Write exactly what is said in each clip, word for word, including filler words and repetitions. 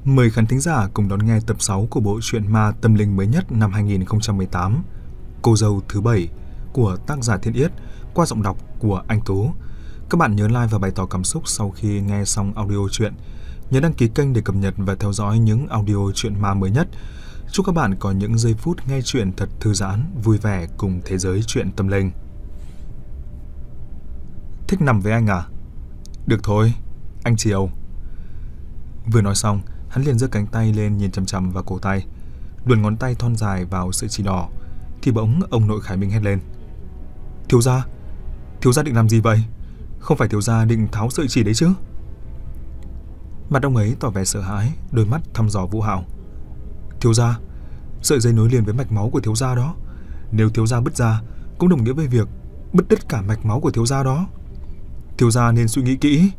Mời khán thính giả cùng đón nghe tập sáu của bộ truyện ma tâm linh mới nhất năm hai nghìn không trăm mười tám, Cô dâu thứ bảy của tác giả Thiên Yết qua giọng đọc của anh Tú. Các bạn nhớ like và bày tỏ cảm xúc sau khi nghe xong audio truyện. Nhớ đăng ký kênh để cập nhật và theo dõi những audio truyện ma mới nhất. Chúc các bạn có những giây phút nghe truyện thật thư giãn, vui vẻ cùng thế giới truyện tâm linh. Thích nằm với anh à? Được thôi, anh chiều. Vừa nói xong, hắn liền giơ cánh tay lên nhìn chằm chằm vào cổ tay, luồn ngón tay thon dài vào sợi chỉ đỏ, thì bỗng ông nội Khải Minh hét lên: Thiếu gia, thiếu gia định làm gì vậy? Không phải thiếu gia định tháo sợi chỉ đấy chứ? Mặt ông ấy tỏ vẻ sợ hãi, đôi mắt thăm dò Vũ Hạo. Thiếu gia, sợi dây nối liền với mạch máu của thiếu gia đó. Nếu thiếu gia bứt ra, cũng đồng nghĩa với việc bứt đứt cả mạch máu của thiếu gia đó. Thiếu gia nên suy nghĩ kỹ.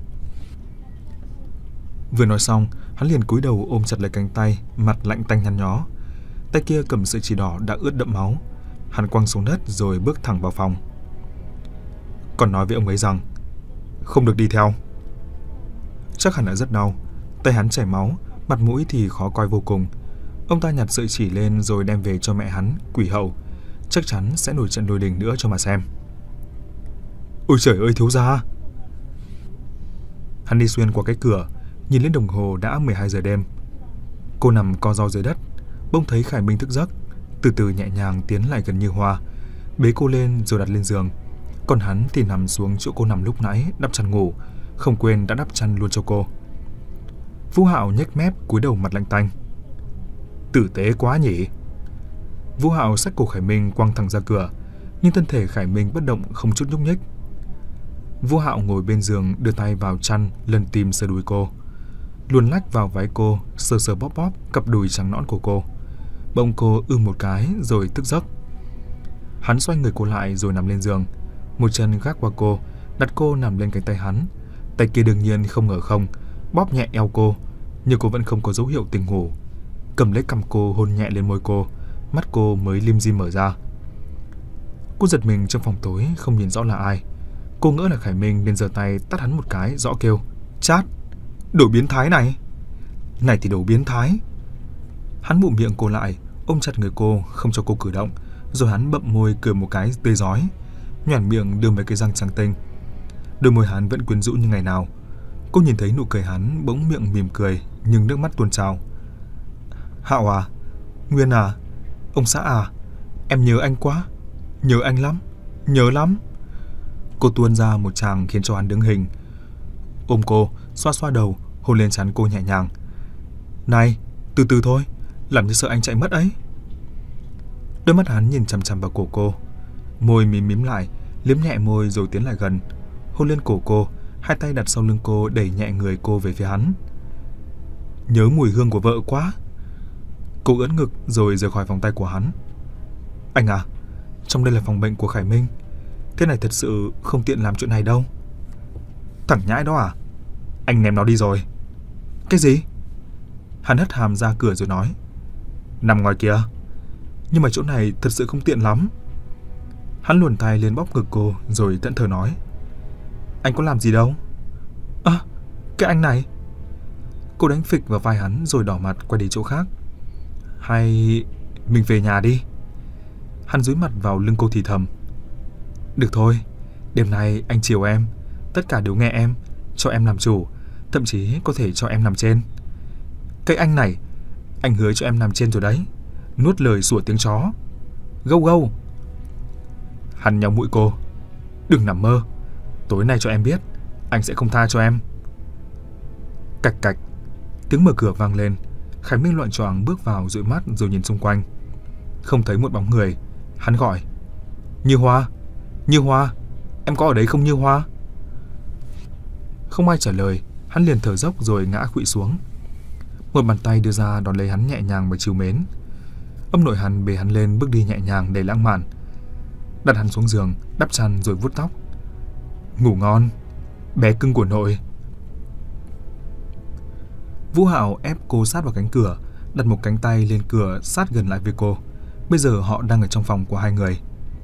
Vừa nói xong, hắn liền cúi đầu ôm chặt lấy cánh tay, mặt lạnh tanh nhăn nhó. Tay kia cầm sợi chỉ đỏ đã ướt đẫm máu. Hắn quăng xuống đất rồi bước thẳng vào phòng. Còn nói với ông ấy rằng không được đi theo. Chắc hẳn đã rất đau, tay hắn chảy máu, mặt mũi thì khó coi vô cùng. Ông ta nhặt sợi chỉ lên rồi đem về cho mẹ hắn, Quỷ Hậu. Chắc chắn sẽ nổi trận lôi đình nữa cho mà xem. Ôi trời ơi thiếu gia! Hắn đi xuyên qua cái cửa, nhìn lên đồng hồ đã mười hai giờ đêm. Cô nằm co ro dưới đất, bỗng thấy Khải Minh thức giấc, từ từ nhẹ nhàng tiến lại gần Như Hoa, bế cô lên rồi đặt lên giường. Còn hắn thì nằm xuống chỗ cô nằm lúc nãy, đắp chăn ngủ, không quên đã đắp chăn luôn cho cô. Vũ Hạo nhếch mép cúi đầu mặt lạnh tanh. Tử tế quá nhỉ? Vũ Hạo xách cổ Khải Minh quăng thẳng ra cửa, nhưng thân thể Khải Minh bất động không chút nhúc nhích. Vũ Hạo ngồi bên giường, đưa tay vào chăn lần tìm sờ đùi cô, luồn lách vào váy cô, sờ sờ bóp bóp cặp đùi trắng nõn của cô. Bỗng cô ư một cái rồi thức giấc. Hắn xoay người cô lại rồi nằm lên giường, một chân gác qua cô, đặt cô nằm lên cánh tay hắn. Tay kia đương nhiên không ngờ không, bóp nhẹ eo cô, nhưng cô vẫn không có dấu hiệu tỉnh ngủ. Cầm lấy cằm cô hôn nhẹ lên môi cô, mắt cô mới lim dim mở ra. Cô giật mình trong phòng tối không nhìn rõ là ai. Cô ngỡ là Khải Minh nên giơ tay tát hắn một cái, rõ kêu: Chát! Đồ biến thái này! Này thì đồ biến thái! Hắn bụm miệng cô lại, ôm chặt người cô, không cho cô cử động, rồi hắn bậm môi cười một cái tươi rói, nhoẻn miệng đưa mấy cái răng trắng tinh. Đôi môi hắn vẫn quyến rũ như ngày nào. Cô nhìn thấy nụ cười hắn, bỗng miệng mỉm cười, nhưng nước mắt tuôn trào. Hạo à, Nguyên à, ông xã à, em nhớ anh quá, nhớ anh lắm, nhớ lắm. Cô tuôn ra một tràng khiến cho hắn đứng hình. Ôm cô, xoa xoa đầu, hôn lên trán cô nhẹ nhàng. Này, từ từ thôi, làm như sợ anh chạy mất ấy. Đôi mắt hắn nhìn chằm chằm vào cổ cô, môi mím mím lại, liếm nhẹ môi rồi tiến lại gần, hôn lên cổ cô, hai tay đặt sau lưng cô đẩy nhẹ người cô về phía hắn. Nhớ mùi hương của vợ quá. Cô ưỡn ngực rồi rời khỏi vòng tay của hắn. Anh à, trong đây là phòng bệnh của Khải Minh, thế này thật sự không tiện làm chuyện này đâu. Thằng nhãi đó à? Anh ném nó đi rồi. Cái gì? Hắn hất hàm ra cửa rồi nói: Nằm ngoài kia. Nhưng mà chỗ này thật sự không tiện lắm. Hắn luồn tay lên bóp ngực cô rồi thẫn thờ nói: Anh có làm gì đâu. À, cái anh này. Cô đánh phịch vào vai hắn rồi đỏ mặt quay đi chỗ khác. Hay mình về nhà đi. Hắn dúi mặt vào lưng cô thì thầm: Được thôi, đêm nay anh chiều em, tất cả đều nghe em, cho em làm chủ, thậm chí có thể cho em nằm trên. Cái anh này, anh hứa cho em nằm trên rồi đấy. Nuốt lời sủa tiếng chó. Gâu gâu. Hắn nhéo mũi cô. Đừng nằm mơ, tối nay cho em biết, anh sẽ không tha cho em. Cạch cạch. Tiếng mở cửa vang lên. Khải Minh loạng choạng bước vào, dụi mắt rồi nhìn xung quanh. Không thấy một bóng người. Hắn gọi: Như Hoa, Như Hoa, em có ở đấy không Như Hoa? Không ai trả lời. Hắn liền thở dốc rồi ngã khuỵu xuống. Một bàn tay đưa ra đón lấy hắn nhẹ nhàng và trìu mến. Ông nội hắn bế hắn lên, bước đi nhẹ nhàng đầy lãng mạn, đặt hắn xuống giường, đắp chăn rồi vuốt tóc. Ngủ ngon, bé cưng của nội. Vũ Hạo ép cô sát vào cánh cửa, đặt một cánh tay lên cửa sát gần lại với cô. Bây giờ họ đang ở trong phòng của hai người.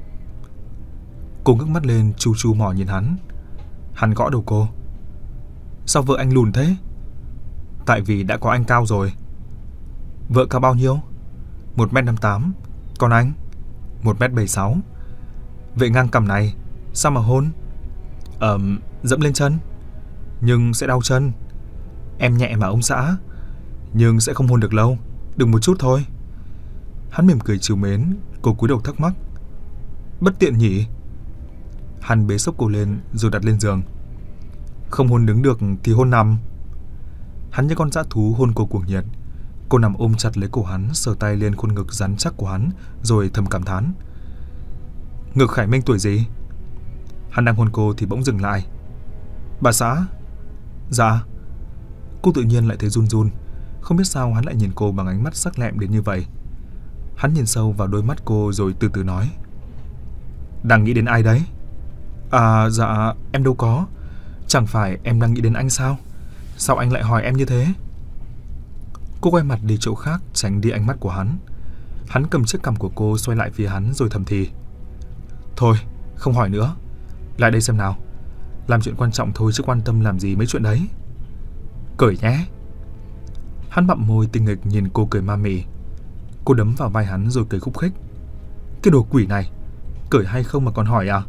Cô ngước mắt lên, chu chu mỏ nhìn hắn. Hắn gõ đầu cô. Sao vợ anh lùn thế? Tại vì đã có anh cao rồi. Vợ cao bao nhiêu? một mét năm mươi tám. Còn anh? một mét bảy mươi sáu. Vậy ngang cằm này sao mà hôn? Ờm, dẫm lên chân. Nhưng sẽ đau chân. Em nhẹ mà ông xã. Nhưng sẽ không hôn được lâu. Đừng một chút thôi. Hắn mỉm cười trìu mến. Cô cúi đầu thắc mắc. Bất tiện nhỉ? Hắn bế xốc cô lên rồi đặt lên giường. Không hôn đứng được thì hôn nằm. Hắn như con dã thú hôn cô cuồng nhiệt. Cô nằm ôm chặt lấy cổ hắn, sờ tay lên khuôn ngực rắn chắc của hắn, rồi thầm cảm thán. Ngực Khải Minh tuổi gì? Hắn đang hôn cô thì bỗng dừng lại. Bà xã? Dạ. Cô tự nhiên lại thấy run run. Không biết sao hắn lại nhìn cô bằng ánh mắt sắc lẹm đến như vậy. Hắn nhìn sâu vào đôi mắt cô rồi từ từ nói. Đang nghĩ đến ai đấy? À dạ em đâu có. Chẳng phải em đang nghĩ đến anh sao? Sao anh lại hỏi em như thế? Cô quay mặt đi chỗ khác, tránh đi ánh mắt của hắn. Hắn cầm chiếc cằm của cô xoay lại phía hắn rồi thầm thì. Thôi, không hỏi nữa. Lại đây xem nào. Làm chuyện quan trọng thôi chứ quan tâm làm gì mấy chuyện đấy. Cởi nhé. Hắn bặm môi tinh nghịch nhìn cô cười ma mị. Cô đấm vào vai hắn rồi cười khúc khích. Cái đồ quỷ này, cởi hay không mà còn hỏi à?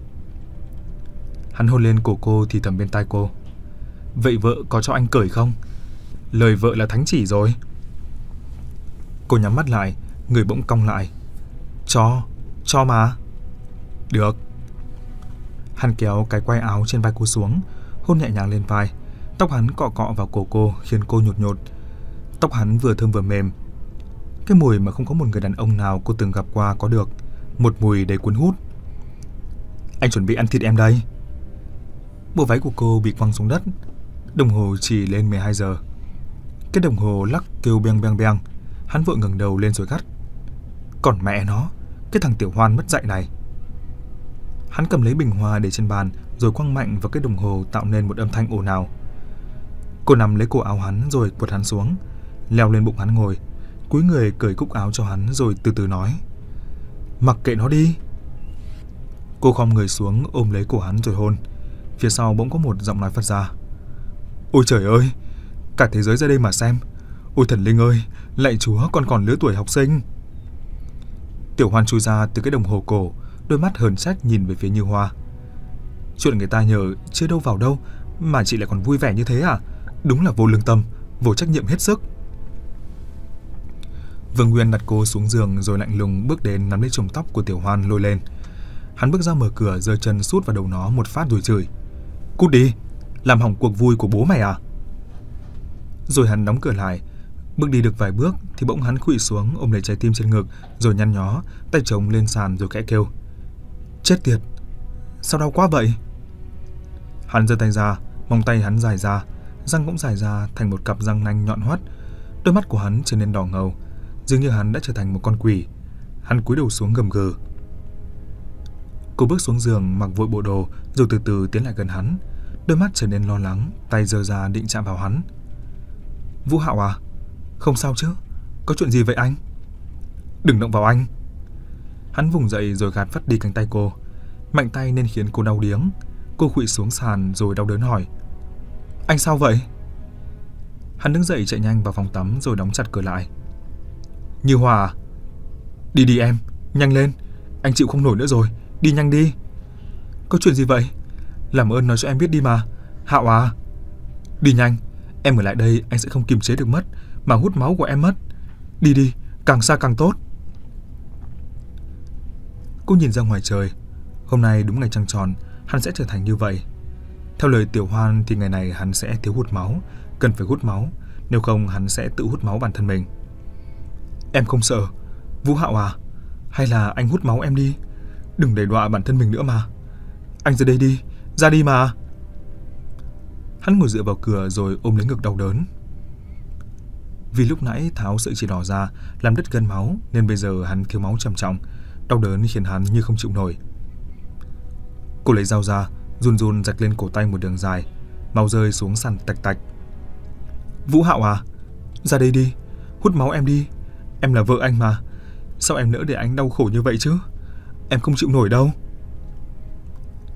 Hắn hôn lên cổ cô thì thầm bên tai cô. Vậy vợ có cho anh cởi không? Lời vợ là thánh chỉ rồi. Cô nhắm mắt lại, người bỗng cong lại. Cho, cho mà. Được. Hắn kéo cái quai áo trên vai cô xuống, hôn nhẹ nhàng lên vai. Tóc hắn cọ cọ vào cổ cô khiến cô nhột nhột. Tóc hắn vừa thơm vừa mềm. Cái mùi mà không có một người đàn ông nào cô từng gặp qua có được. Một mùi đầy cuốn hút. Anh chuẩn bị ăn thịt em đây. Bộ váy của cô bị quăng xuống đất. Đồng hồ chỉ lên mười hai giờ. Cái đồng hồ lắc kêu beng beng beng. Hắn vội ngẩng đầu lên rồi gắt. Còn mẹ nó, cái thằng tiểu hoan mất dạy này. Hắn cầm lấy bình hoa để trên bàn rồi quăng mạnh vào cái đồng hồ tạo nên một âm thanh ồn ào. Cô nắm lấy cổ áo hắn rồi quật hắn xuống, leo lên bụng hắn ngồi, cúi người cởi cúc áo cho hắn rồi từ từ nói. Mặc kệ nó đi. Cô khom người xuống ôm lấy cổ hắn rồi hôn. Phía sau bỗng có một giọng nói phát ra. Ôi trời ơi, cả thế giới ra đây mà xem. Ôi thần linh ơi, lạy Chúa, con còn lứa tuổi học sinh. Tiểu Hoan chui ra từ cái đồng hồ cổ, đôi mắt hờn trách nhìn về phía Như Hoa. Chuyện người ta nhờ chưa đâu vào đâu mà chị lại còn vui vẻ như thế à? Đúng là vô lương tâm, vô trách nhiệm hết sức. Vương Nguyên đặt cô xuống giường rồi lạnh lùng bước đến nắm lấy chùm tóc của Tiểu Hoan lôi lên. Hắn bước ra mở cửa, giơ chân sút vào đầu nó một phát rồi chửi. Cút đi, làm hỏng cuộc vui của bố mày à? Rồi hắn đóng cửa lại. Bước đi được vài bước thì bỗng hắn khuỵu xuống ôm lấy trái tim trên ngực rồi nhăn nhó, tay trống lên sàn rồi khẽ kêu. Chết tiệt, sao đau quá vậy? Hắn giơ tay ra, móng tay hắn dài ra, răng cũng dài ra thành một cặp răng nanh nhọn hoắt. Đôi mắt của hắn trở nên đỏ ngầu, dường như hắn đã trở thành một con quỷ. Hắn cúi đầu xuống gầm gừ. Cô bước xuống giường mặc vội bộ đồ rồi từ từ tiến lại gần hắn, đôi mắt trở nên lo lắng, tay giơ ra định chạm vào hắn. Vũ Hạo à, không sao chứ? Có chuyện gì vậy anh? Đừng động vào anh. Hắn vùng dậy rồi gạt phắt đi cánh tay cô. Mạnh tay nên khiến cô đau điếng. Cô khuỵu xuống sàn rồi đau đớn hỏi. Anh sao vậy? Hắn đứng dậy chạy nhanh vào phòng tắm rồi đóng chặt cửa lại. Như Hòa, đi đi em, nhanh lên. Anh chịu không nổi nữa rồi, đi nhanh đi. Có chuyện gì vậy? Làm ơn nói cho em biết đi mà. Hạo à, đi nhanh. Em ở lại đây anh sẽ không kiềm chế được mất, mà hút máu của em mất. Đi đi, càng xa càng tốt. Cô nhìn ra ngoài trời. Hôm nay đúng ngày trăng tròn, hắn sẽ trở thành như vậy. Theo lời Tiểu Hoan thì ngày này hắn sẽ thiếu hụt máu, cần phải hút máu, nếu không hắn sẽ tự hút máu bản thân mình. Em không sợ, Vũ Hạo à, hay là anh hút máu em đi. Đừng để đọa bản thân mình nữa mà. Anh ra đây đi, ra đi mà. Hắn ngồi dựa vào cửa rồi ôm lấy ngực đau đớn. Vì lúc nãy tháo sợi chỉ đỏ ra làm đứt gân máu nên bây giờ hắn thiếu máu trầm trọng, đau đớn khiến hắn như không chịu nổi. Cô lấy dao ra, run run rạch lên cổ tay một đường dài, máu rơi xuống sàn tạch tạch. Vũ Hạo à, ra đây đi, hút máu em đi. Em là vợ anh mà, sao em nỡ để anh đau khổ như vậy chứ? Em không chịu nổi đâu.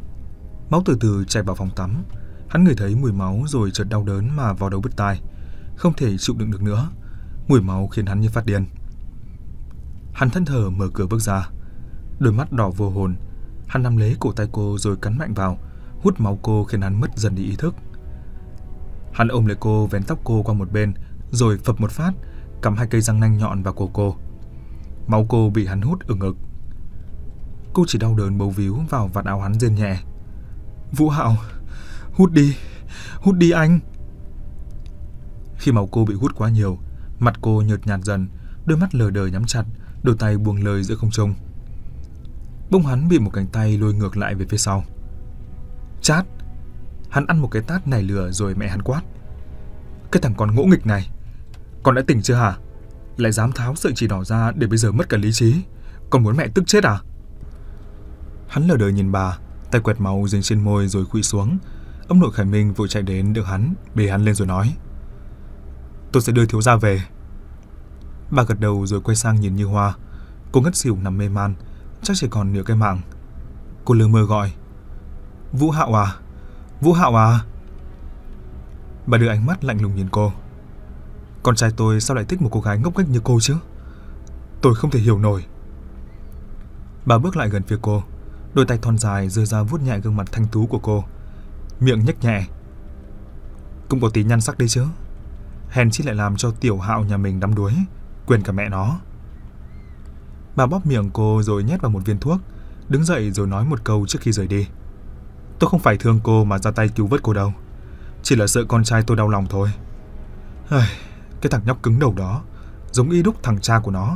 Máu từ từ chảy vào phòng tắm. Hắn ngửi thấy mùi máu rồi chợt đau đớn mà vào đầu bứt tai. không thể chịu đựng được nữa. Mùi máu khiến hắn như phát điên. Hắn thẫn thờ mở cửa bước ra, đôi mắt đỏ vô hồn. Hắn nắm lấy cổ tay cô rồi cắn mạnh vào, hút máu cô khiến hắn mất dần đi ý thức. Hắn ôm lấy cô, vén tóc cô qua một bên, rồi phập một phát, cắm hai cây răng nanh nhọn vào cổ cô. Máu cô bị hắn hút ở ngực. Cô chỉ đau đớn bấu víu vào vạt áo hắn, rên nhẹ: "Vũ Hạo, hút đi, hút đi anh." Khi máu cô bị hút quá nhiều, mặt cô nhợt nhạt dần, đôi mắt lờ đờ nhắm chặt, đôi tay buông lơi giữa không trung. Bỗng hắn bị một cánh tay lôi ngược lại về phía sau. Chát! Hắn ăn một cái tát nảy lửa rồi mẹ hắn quát: "Cái thằng con ngỗ nghịch này, con đã tỉnh chưa hả? Lại dám tháo sợi chỉ đỏ ra để bây giờ mất cả lý trí. Con muốn mẹ tức chết à?" Hắn lờ đờ nhìn bà, tay quẹt máu dính trên môi rồi khuỵu xuống. Ông nội Khải Minh vội chạy đến đỡ hắn, bế hắn lên rồi nói: "Tôi sẽ đưa thiếu gia về." Bà gật đầu rồi quay sang nhìn Như Hoa. Cô ngất xỉu nằm mê man, chắc chỉ còn nửa cái mạng. Cô lơ mơ gọi: "Vũ Hạo à, Vũ Hạo à." Bà đưa ánh mắt lạnh lùng nhìn cô. "Con trai tôi sao lại thích một cô gái ngốc nghếch như cô chứ? Tôi không thể hiểu nổi." Bà bước lại gần phía cô, đôi tay thon dài giơ ra vuốt nhẹ gương mặt thanh tú của cô, miệng nhếch nhẹ: "Cũng có tí nhan sắc đấy chứ. Hèn chi lại làm cho tiểu Hạo nhà mình đắm đuối, quên cả mẹ nó." Bà bóp miệng cô rồi nhét vào một viên thuốc, đứng dậy rồi nói một câu trước khi rời đi: "Tôi không phải thương cô mà ra tay cứu vớt cô đâu. Chỉ là sợ con trai tôi đau lòng thôi. Ai, cái thằng nhóc cứng đầu đó, giống y đúc thằng cha của nó."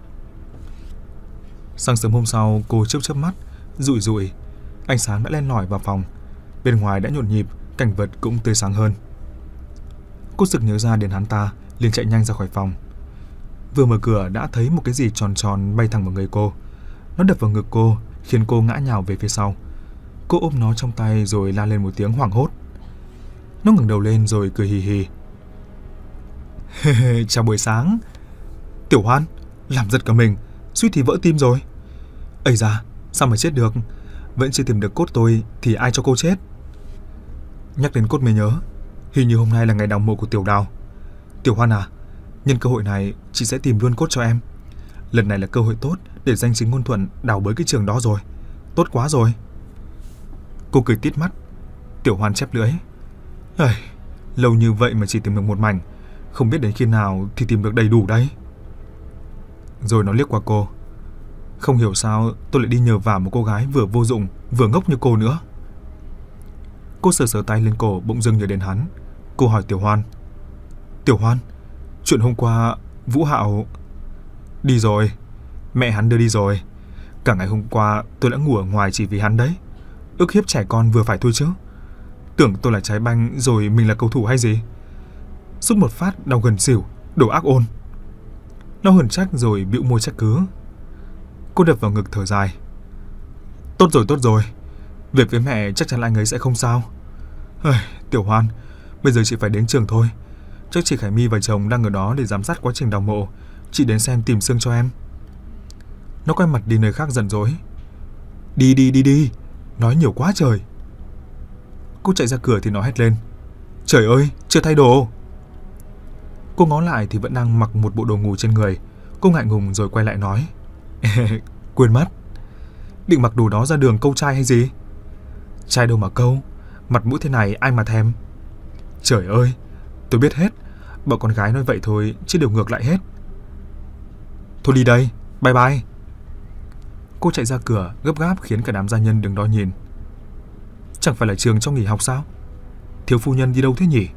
Sáng sớm hôm sau, cô chớp chớp mắt, rụi rụi. Ánh sáng đã len lỏi vào phòng. Bên ngoài đã nhộn nhịp, cảnh vật cũng tươi sáng hơn. Cô sực nhớ ra đến hắn ta, liền chạy nhanh ra khỏi phòng. Vừa mở cửa đã thấy một cái gì tròn tròn bay thẳng vào người cô. Nó đập vào ngực cô, khiến cô ngã nhào về phía sau. Cô ôm nó trong tay rồi la lên một tiếng hoảng hốt. Nó ngẩng đầu lên rồi cười hì hì: "Chào buổi sáng." "Tiểu Hoan, làm giật cả mình, suýt thì vỡ tim rồi." "Ây da, sao mà chết được? Vẫn chưa tìm được cốt tôi thì ai cho cô chết?" "Nhắc đến cốt mới nhớ, hình như hôm nay là ngày đào mộ của Tiểu Đào. Tiểu Hoan à, nhân cơ hội này chị sẽ tìm luôn cốt cho em. Lần này là cơ hội tốt để danh chính ngôn thuận đào bới cái trường đó rồi. Tốt quá rồi." Cô cười tít mắt. Tiểu Hoan chép lưỡi: "Ây, lâu như vậy mà chỉ tìm được một mảnh, không biết đến khi nào thì tìm được đầy đủ đây." Rồi nó liếc qua cô: "Không hiểu sao tôi lại đi nhờ vả một cô gái vừa vô dụng vừa ngốc như cô nữa." Cô sờ sờ tay lên cổ, bỗng dưng nhớ đến hắn. Cô hỏi Tiểu Hoan: "Tiểu Hoan, chuyện hôm qua Vũ Hạo..." "Đi rồi, mẹ hắn đưa đi rồi. Cả ngày hôm qua tôi đã ngủ ở ngoài chỉ vì hắn đấy. Ức hiếp trẻ con vừa phải thôi chứ. Tưởng tôi là trái banh rồi mình là cầu thủ hay gì. Xúc một phát đau gần xỉu, đồ ác ôn." Nó hờn trách rồi bĩu môi trách cứ. Cô đập vào ngực thở dài: "Tốt rồi, tốt rồi. Việc với mẹ chắc chắn là anh ấy sẽ không sao. Ây, Tiểu Hoan, bây giờ chị phải đến trường thôi. Chắc chị Khải My và chồng đang ở đó để giám sát quá trình đào mộ. Chị đến xem tìm xương cho em." Nó quay mặt đi nơi khác giận dỗi: "Đi đi đi đi, nói nhiều quá trời." Cô chạy ra cửa thì nó hét lên: "Trời ơi, chưa thay đồ." Cô ngó lại thì vẫn đang mặc một bộ đồ ngủ trên người. Cô ngại ngùng rồi quay lại nói: "Quên mất. Định mặc đồ đó ra đường câu trai hay gì? Trai đâu mà câu, mặt mũi thế này ai mà thèm." "Trời ơi, tôi biết hết. Bọn con gái nói vậy thôi chứ đều ngược lại hết." "Thôi đi đây, bye bye." Cô chạy ra cửa gấp gáp khiến cả đám gia nhân đứng đó nhìn. Chẳng phải là trường cho nghỉ học sao? Thiếu phu nhân đi đâu thế nhỉ?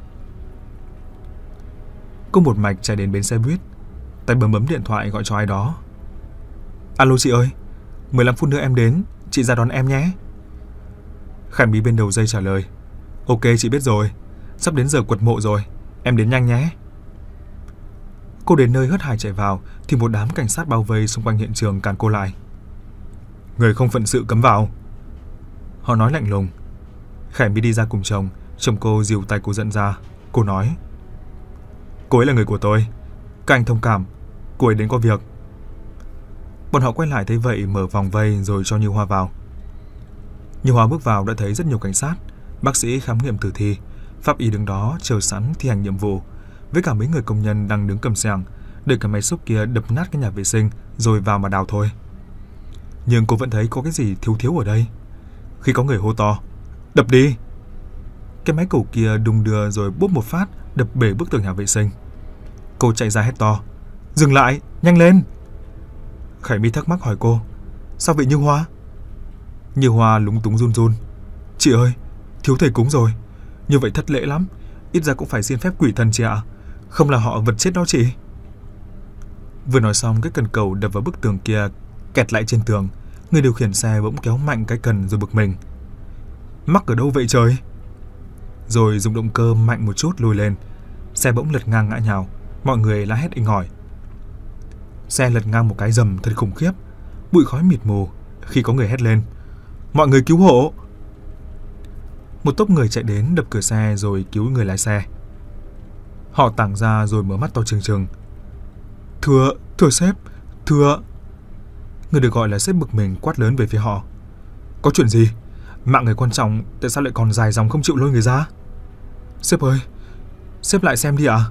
Cô một mạch chạy đến bến xe buýt, tay bấm bấm điện thoại gọi cho ai đó. "Alo chị ơi, mười lăm phút nữa em đến, chị ra đón em nhé." Khải My bên đầu dây trả lời: "Ok, chị biết rồi. Sắp đến giờ quật mộ rồi, em đến nhanh nhé." Cô đến nơi hớt hải chạy vào thì một đám cảnh sát bao vây xung quanh hiện trường cản cô lại. "Người không phận sự cấm vào." Họ nói lạnh lùng. Khải My đi ra cùng chồng, chồng cô dìu tay cô dẫn ra. Cô nói: "Cô ấy là người của tôi, các anh thông cảm, cô ấy đến có việc." Bọn họ quay lại thấy vậy mở vòng vây rồi cho Như Hoa vào. Như Hoa bước vào đã thấy rất nhiều cảnh sát, bác sĩ khám nghiệm tử thi, pháp y đứng đó chờ sẵn thi hành nhiệm vụ. với cả mấy người công nhân đang đứng cầm xẻng, đợi cái máy xúc kia đập nát cái nhà vệ sinh rồi vào mà đào thôi. Nhưng cô vẫn thấy có cái gì thiếu thiếu ở đây. Khi có người hô to, đập đi, cái máy cẩu kia đung đưa rồi bốp một phát đập bể bức tường nhà vệ sinh. Cô chạy ra hét to, dừng lại, nhanh lên. Khải My thắc mắc hỏi cô, sao vậy Như Hoa? Như Hoa lúng túng run run, chị ơi, thiếu thầy cúng rồi, như vậy thất lễ lắm, ít ra cũng phải xin phép quỷ thần chị ạ, không là họ vật chết đó chị. Vừa nói xong, cái cần cầu đập vào bức tường kia kẹt lại trên tường. Người điều khiển xe bỗng kéo mạnh cái cần rồi bực mình, mắc ở đâu vậy trời? Rồi dùng động cơ mạnh một chút lùi lên, xe bỗng lật ngang ngã nhào. Mọi người la hét inh ỏi. Xe lật ngang một cái rầm thật khủng khiếp, bụi khói mịt mù. Khi có người hét lên, mọi người cứu hộ, một tốp người chạy đến đập cửa xe rồi cứu người lái xe. Họ tàng ra rồi mở mắt to trừng trừng. Thưa, thưa sếp, thưa. Người được gọi là sếp bực mình quát lớn về phía họ. Có chuyện gì? Mạng người quan trọng, tại sao lại còn dài dòng không chịu lôi người ra? Sếp ơi, sếp lại xem đi ạ. À?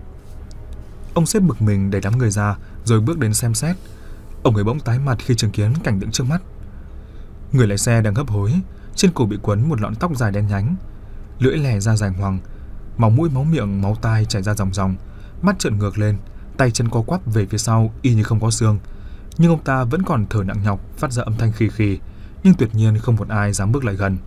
Ông sếp bực mình đẩy đám người ra rồi bước đến xem xét. Ông ấy bỗng tái mặt khi chứng kiến cảnh tượng trước mắt. Người lái xe đang hấp hối, trên cổ bị quấn một lọn tóc dài đen nhánh, lưỡi lè ra dài ngoằng, máu mũi máu miệng máu tai chảy ra ròng ròng, mắt trợn ngược lên, tay chân co quắp về phía sau y như không có xương. Nhưng ông ta vẫn còn thở nặng nhọc, phát ra âm thanh khì khì, nhưng tuyệt nhiên không một ai dám bước lại gần.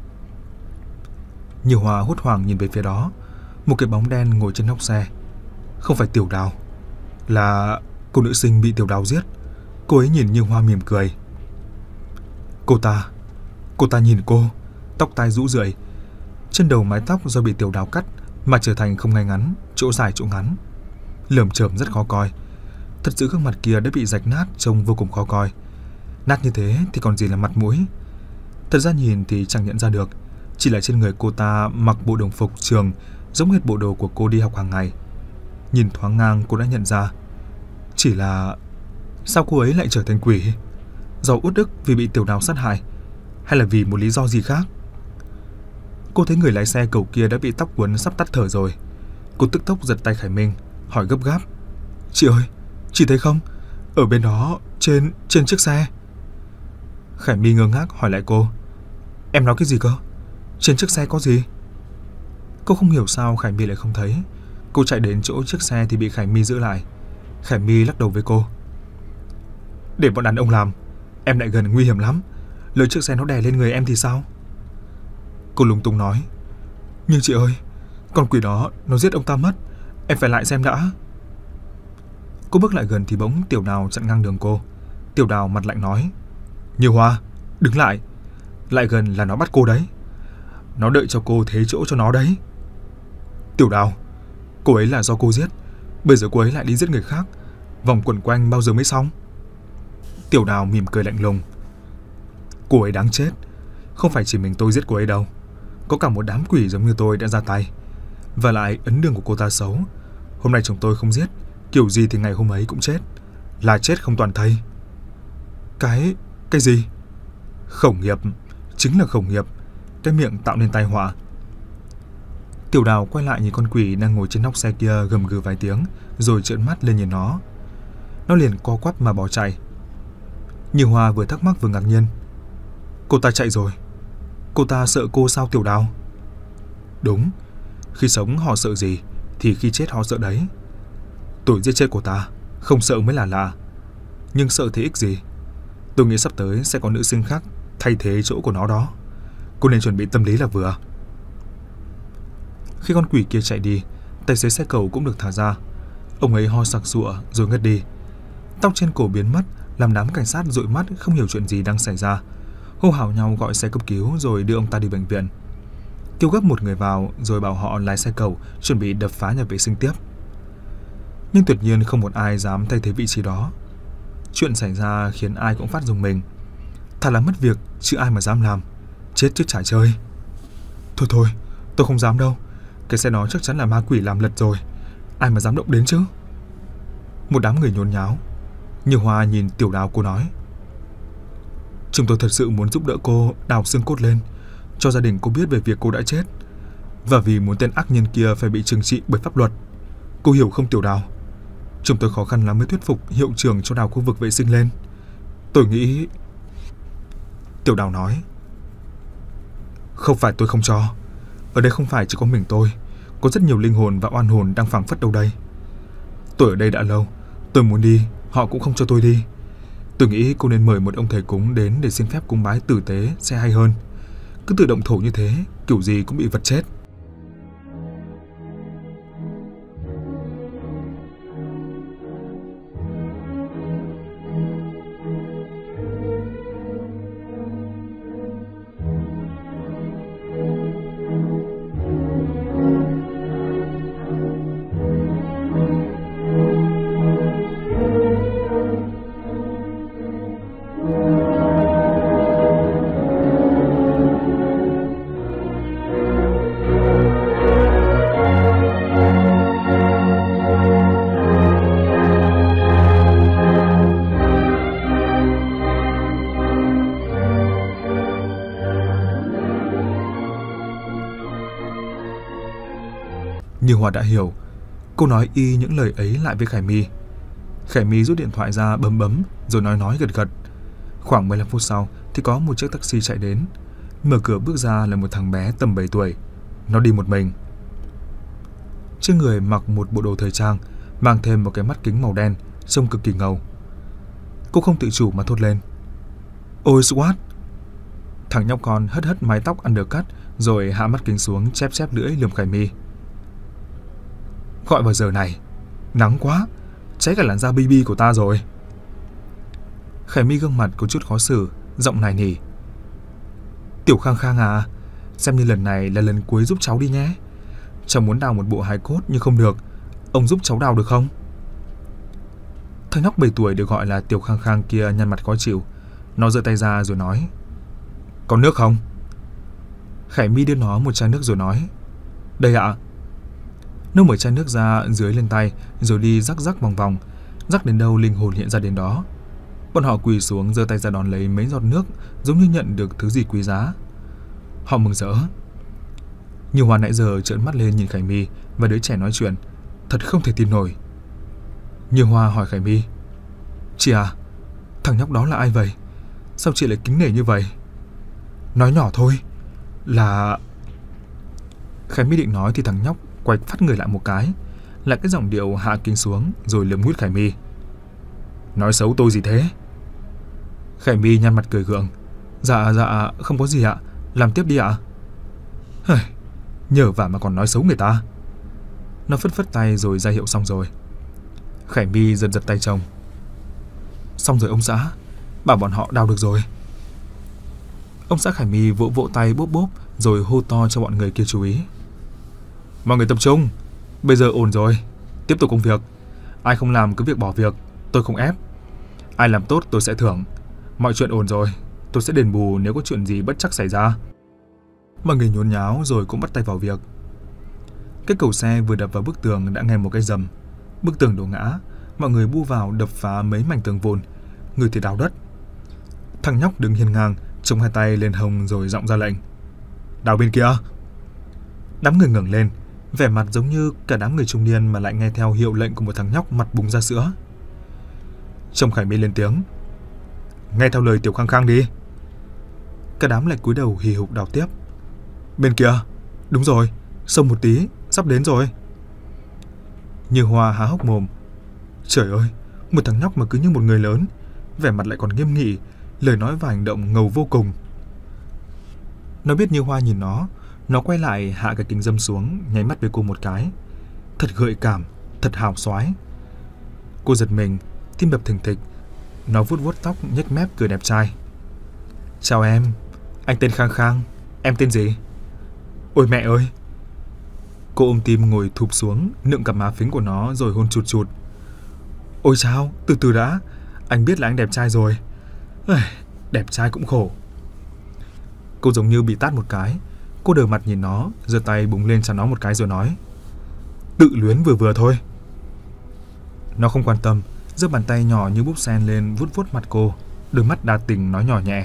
Như Hoa hốt hoảng nhìn về phía đó, một cái bóng đen ngồi trên nóc xe. Không phải Tiểu Đào, là cô nữ sinh bị Tiểu Đào giết. Cô ấy nhìn Như Hoa mỉm cười. Cô ta, cô ta nhìn cô, tóc tai rũ rượi, trên đầu mái tóc do bị Tiểu Đào cắt mà trở thành không ngay ngắn, chỗ dài chỗ ngắn, lởm chởm rất khó coi. Thật sự gương mặt kia đã bị rạch nát, trông vô cùng khó coi. Nát như thế thì còn gì là mặt mũi. Thật ra nhìn thì chẳng nhận ra được, chỉ là trên người cô ta mặc bộ đồng phục trường giống hệt bộ đồ của cô đi học hàng ngày. Nhìn thoáng ngang cô đã nhận ra. Chỉ là sao cô ấy lại trở thành quỷ? Do uất ức vì bị Tiểu Đào sát hại, hay là vì một lý do gì khác? Cô thấy người lái xe cẩu kia đã bị tóc quấn sắp tắt thở rồi. Cô tức tốc giật tay Khải Minh, hỏi gấp gáp. Chị ơi, chị thấy không? Ở bên đó, trên trên chiếc xe. Khải My ngơ ngác hỏi lại cô. Em nói cái gì cơ? Trên chiếc xe có gì? Cô không hiểu sao Khải My lại không thấy. Cô chạy đến chỗ chiếc xe thì bị Khải My giữ lại. Khải My lắc đầu với cô. Để bọn đàn ông làm, em lại gần nguy hiểm lắm. Lỡ chiếc xe nó đè lên người em thì sao? Cô lúng túng nói. Nhưng chị ơi, con quỷ đó nó giết ông ta mất, em phải lại xem đã. Cô bước lại gần thì bỗng Tiểu Đào chặn ngang đường cô. Tiểu Đào mặt lạnh nói. Như Hoa, đứng lại. Lại gần là nó bắt cô đấy. Nó đợi cho cô thế chỗ cho nó đấy. Tiểu Đào, cô ấy là do cô giết, bây giờ cô ấy lại đi giết người khác, vòng quẩn quanh bao giờ mới xong? Tiểu Đào mỉm cười lạnh lùng. Cô ấy đáng chết. Không phải chỉ mình tôi giết cô ấy đâu, có cả một đám quỷ giống như tôi đã ra tay. Và lại ấn đường của cô ta xấu. Hôm nay chồng tôi không giết, kiểu gì thì ngày hôm ấy cũng chết. Là chết không toàn thây. Cái... cái gì? Khổng nghiệp. Chính là khổng nghiệp. Cái miệng tạo nên tai họa. Tiểu Đào quay lại nhìn con quỷ đang ngồi trên nóc xe kia gầm gừ vài tiếng, rồi trợn mắt lên nhìn nó. Nó liền co quắp mà bỏ chạy. Như Hoa vừa thắc mắc vừa ngạc nhiên. Cô ta chạy rồi. Cô ta sợ cô sao Tiểu Đào? Đúng. Khi sống họ sợ gì thì khi chết họ sợ đấy. Tôi giết chết cô ta, không sợ mới là lạ. Nhưng sợ thế ích gì? Tôi nghĩ sắp tới sẽ có nữ sinh khác thay thế chỗ của nó đó. Cô nên chuẩn bị tâm lý là vừa. Khi con quỷ kia chạy đi, tài xế xe cầu cũng được thả ra. Ông ấy ho sặc sụa rồi ngất đi. Tóc trên cổ biến mất, làm đám cảnh sát dụi mắt không hiểu chuyện gì đang xảy ra. Hô hào nhau gọi xe cấp cứu rồi đưa ông ta đi bệnh viện. Kêu gấp một người vào rồi bảo họ lái xe cầu chuẩn bị đập phá nhà vệ sinh tiếp. Nhưng tuyệt nhiên không một ai dám thay thế vị trí đó. Chuyện xảy ra khiến ai cũng phát rùng mình. Thật là mất việc chứ ai mà dám làm. Chết chứ chả chơi. Thôi thôi, tôi không dám đâu. Cái xe đó chắc chắn là ma quỷ làm lật rồi. Ai mà dám động đến chứ? Một đám người nhốn nháo. Như Hoa nhìn Tiểu Đào, cô nói. Chúng tôi thật sự muốn giúp đỡ cô đào xương cốt lên, cho gia đình cô biết về việc cô đã chết, và vì muốn tên ác nhân kia phải bị trừng trị bởi pháp luật. Cô hiểu không Tiểu Đào? Chúng tôi khó khăn lắm mới thuyết phục hiệu trưởng cho đào khu vực vệ sinh lên. Tôi nghĩ... Tiểu Đào nói. Không phải tôi không cho. Ở đây không phải chỉ có mình tôi. Có rất nhiều linh hồn và oan hồn đang phảng phất đâu đây. Tôi ở đây đã lâu. Tôi muốn đi, họ cũng không cho tôi đi. Tôi nghĩ cô nên mời một ông thầy cúng đến để xin phép cúng bái tử tế sẽ hay hơn. Cứ tự động thổ như thế, kiểu gì cũng bị vật chết. Như Hoa đã hiểu, cô nói y những lời ấy lại với Khải My. Khải My rút điện thoại ra bấm bấm rồi nói nói gật gật. Khoảng mười lăm phút sau thì có một chiếc taxi chạy đến. Mở cửa bước ra là một thằng bé tầm bảy tuổi. Nó đi một mình. Trên người mặc một bộ đồ thời trang, mang thêm một cái mắt kính màu đen, trông cực kỳ ngầu. Cô không tự chủ mà thốt lên. Ôi Swat! Thằng nhóc con hất hất mái tóc undercut rồi hạ mắt kính xuống, chép chép lưỡi lườm Khải My. Gọi vào giờ này, nắng quá, cháy cả làn da baby của ta rồi. Khải My gương mặt có chút khó xử, giọng nài nỉ. Tiểu Khang Khang à, xem như lần này là lần cuối giúp cháu đi nhé. Cháu muốn đào một bộ hài cốt nhưng không được. Ông giúp cháu đào được không? Thằng nhóc bảy tuổi được gọi là Tiểu Khang Khang kia nhăn mặt khó chịu. Nó giơ tay ra rồi nói. Có nước không? Khải My đưa nó một chai nước rồi nói. Đây ạ. Nó mở chai nước ra dưới lên tay rồi đi rắc rắc vòng vòng. Rắc đến đâu linh hồn hiện ra đến đó. Bọn họ quỳ xuống giơ tay ra đón lấy mấy giọt nước, giống như nhận được thứ gì quý giá. Họ mừng rỡ. Như Hoa nãy giờ trợn mắt lên nhìn Khải My và đứa trẻ nói chuyện, thật không thể tin nổi. Như Hoa hỏi Khải My. Chị à, thằng nhóc đó là ai vậy? Sao chị lại kính nể như vậy? Nói nhỏ thôi. Là... Khải My định nói thì thằng nhóc quay phát người lại một cái, lại cái giọng điệu hạ kính xuống rồi liếm nguyết Khải My. Nói xấu tôi gì thế? Khải My nhăn mặt cười gượng. Dạ dạ không có gì ạ. Làm tiếp đi ạ. Nhờ vả mà còn nói xấu người ta. Nó phất phất tay rồi ra hiệu xong rồi. Khải My giật giật tay chồng. Xong rồi ông xã, bảo bọn họ đào được rồi. Ông xã Khải My vỗ vỗ tay bốp bốp rồi hô to cho bọn người kia chú ý. Mọi người tập trung. Bây giờ ổn rồi. Tiếp tục công việc. Ai không làm cứ việc bỏ việc. Tôi không ép. Ai làm tốt tôi sẽ thưởng. Mọi chuyện ổn rồi. Tôi sẽ đền bù nếu có chuyện gì bất trắc xảy ra. Mọi người nhốn nháo rồi cũng bắt tay vào việc. Cái cầu xe vừa đập vào bức tường đã nghe một cái rầm. Bức tường đổ ngã. Mọi người bu vào đập phá mấy mảnh tường vụn. Người thì đào đất. Thằng nhóc đứng hiên ngang, chống hai tay lên hông rồi giọng ra lệnh. Đào bên kia. Đám người ngẩng lên, vẻ mặt giống như cả đám người trung niên mà lại nghe theo hiệu lệnh của một thằng nhóc mặt bùng ra sữa. Trông Khải My lên tiếng. Nghe theo lời Tiểu Khang Khang đi. Cả đám lại cúi đầu hì hục đào tiếp. Bên kia. Đúng rồi, xông một tí, sắp đến rồi. Như Hoa há hốc mồm. Trời ơi, một thằng nhóc mà cứ như một người lớn, vẻ mặt lại còn nghiêm nghị, lời nói và hành động ngầu vô cùng. Nó biết Như Hoa nhìn nó, nó quay lại hạ cái kính dâm xuống, nháy mắt với cô một cái. Thật gợi cảm, thật hào xoái. Cô giật mình, tim đập thình thịch. Nó vuốt vuốt tóc, nhếch mép cười đẹp trai. Chào em, anh tên Khang Khang, em tên gì? Ôi mẹ ơi. Cô ôm tim ngồi thụp xuống, nựng cặp má phính của nó rồi hôn chụt chụt. Ôi chao, từ từ đã, anh biết là anh đẹp trai rồi. Đẹp trai cũng khổ. Cô giống như bị tát một cái. Cô đờ mặt nhìn nó, giơ tay búng lên cho nó một cái rồi nói. Tự luyến vừa vừa thôi. Nó không quan tâm, giơ bàn tay nhỏ như búp sen lên vuốt vuốt mặt cô, đôi mắt đa tình nói nhỏ nhẹ.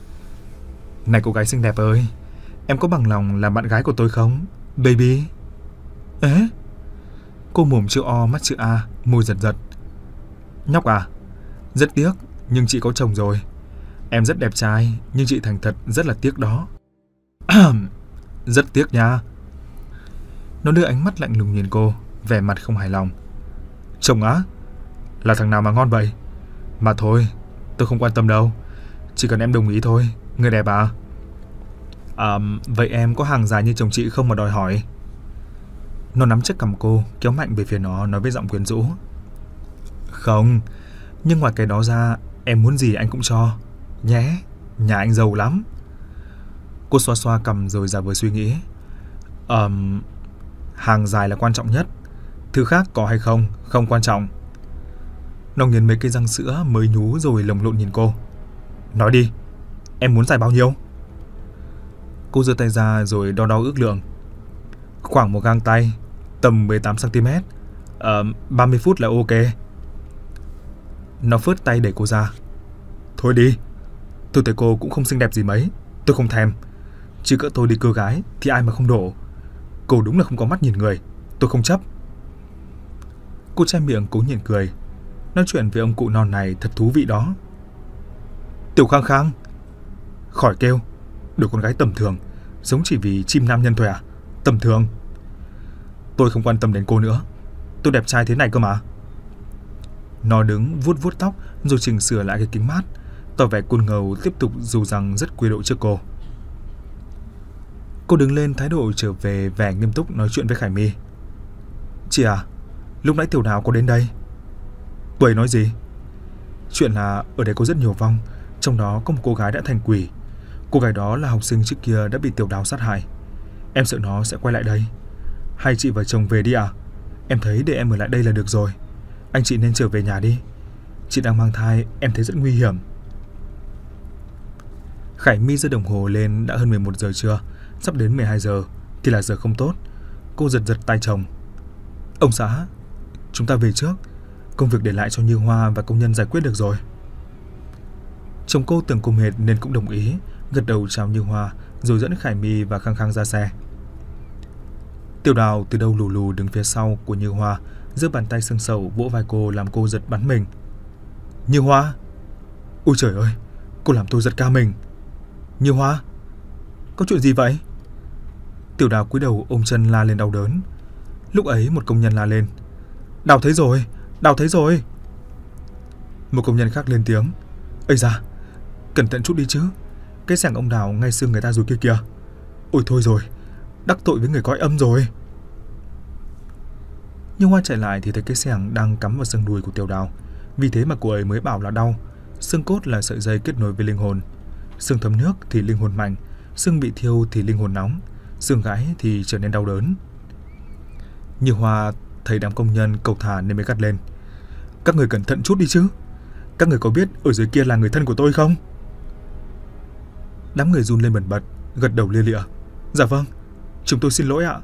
Này cô gái xinh đẹp ơi, em có bằng lòng làm bạn gái của tôi không, baby? Ế? Cô mồm chữ O mắt chữ A, môi giật giật. Nhóc à, rất tiếc nhưng chị có chồng rồi. Em rất đẹp trai nhưng chị thành thật rất là tiếc đó. Rất tiếc nha. Nó đưa ánh mắt lạnh lùng nhìn cô, vẻ mặt không hài lòng. Chồng á? Là thằng nào mà ngon vậy? Mà thôi, tôi không quan tâm đâu. Chỉ cần em đồng ý thôi, người đẹp à? À, vậy em có hàng dài như chồng chị không mà đòi hỏi? Nó nắm chắc cằm cô, kéo mạnh về phía nó, nói với giọng quyến rũ. Không, nhưng ngoài cái đó ra, em muốn gì anh cũng cho. Nhé, nhà anh giàu lắm. Cô xoa xoa cằm rồi giả vờ suy nghĩ. Ờm, hàng dài là quan trọng nhất. Thứ khác có hay không, không quan trọng. Nó nghiến mấy cây răng sữa mới nhú rồi lồng lộn nhìn cô. Nói đi, em muốn dài bao nhiêu? Cô giơ tay ra rồi đo đo ước lượng. Khoảng một gang tay, tầm mười tám xăng ti mét. Ờ, ba mươi phút là ok. Nó phớt tay đẩy cô ra. Thôi đi, tôi thấy cô cũng không xinh đẹp gì mấy. Tôi không thèm. Chứ cỡ tôi đi cưa gái thì ai mà không đổ. Cô đúng là không có mắt nhìn người. Tôi không chấp. Cô che miệng cố nhịn cười. Nói chuyện với ông cụ non này thật thú vị đó. Tiểu Khang Khang, khỏi kêu. Đứa con gái tầm thường, giống chỉ vì chim nam nhân thôi à? Tầm thường. Tôi không quan tâm đến cô nữa. Tôi đẹp trai thế này cơ mà. Nó đứng vuốt vuốt tóc rồi chỉnh sửa lại cái kính mát, tỏ vẻ cuồng ngầu tiếp tục dù rằng rất quy độ trước cô. Cô đứng lên, thái độ trở về vẻ nghiêm túc nói chuyện với Khải My. Chị à, lúc nãy Tiểu Đào có đến đây. Cô ấy nói gì? Chuyện là ở đây có rất nhiều vong, trong đó có một cô gái đã thành quỷ. Cô gái đó là học sinh trước kia đã bị Tiểu Đào sát hại. Em sợ nó sẽ quay lại đây. Hay chị và chồng về đi à? Em thấy để em ở lại đây là được rồi. Anh chị nên trở về nhà đi. Chị đang mang thai, em thấy rất nguy hiểm. Khải My giơ đồng hồ lên, đã hơn mười một giờ trưa. Sắp đến mười hai giờ thì là giờ không tốt. Cô giật giật tay chồng. Ông xã, chúng ta về trước. Công việc để lại cho Như Hoa và công nhân giải quyết được rồi. Chồng cô tưởng cô mệt nên cũng đồng ý, gật đầu chào Như Hoa rồi dẫn Khải My và Khang Khang ra xe. Tiểu Đào từ đâu lù lù đứng phía sau của Như Hoa, giơ bàn tay sưng sầu vỗ vai cô làm cô giật bắn mình. Như Hoa! Ôi trời ơi, cô làm tôi giật cả mình. Như Hoa! Có chuyện gì vậy? Tiểu Đào cúi đầu ôm chân la lên đau đớn. Lúc ấy một công nhân la lên. Đào thấy rồi! Đào thấy rồi! Một công nhân khác lên tiếng. Ây da! Cẩn thận chút đi chứ. Cái xẻng ông Đào ngay xương người ta rồi kia kìa. Ôi thôi rồi, đắc tội với người cõi âm rồi. Nhưng Hoa chạy lại thì thấy cái xẻng đang cắm vào xương đùi của Tiểu Đào. Vì thế mà cô ấy mới bảo là đau. Xương cốt là sợi dây kết nối với linh hồn. Xương thấm nước thì linh hồn mạnh, xương bị thiêu thì linh hồn nóng, xương gãy thì trở nên đau đớn. Như Hoa thấy đám công nhân cầu thả nên mới gắt lên. Các người cẩn thận chút đi chứ. Các người có biết ở dưới kia là người thân của tôi không? Đám người run lên bần bật, gật đầu lia lịa. Dạ vâng, chúng tôi xin lỗi ạ.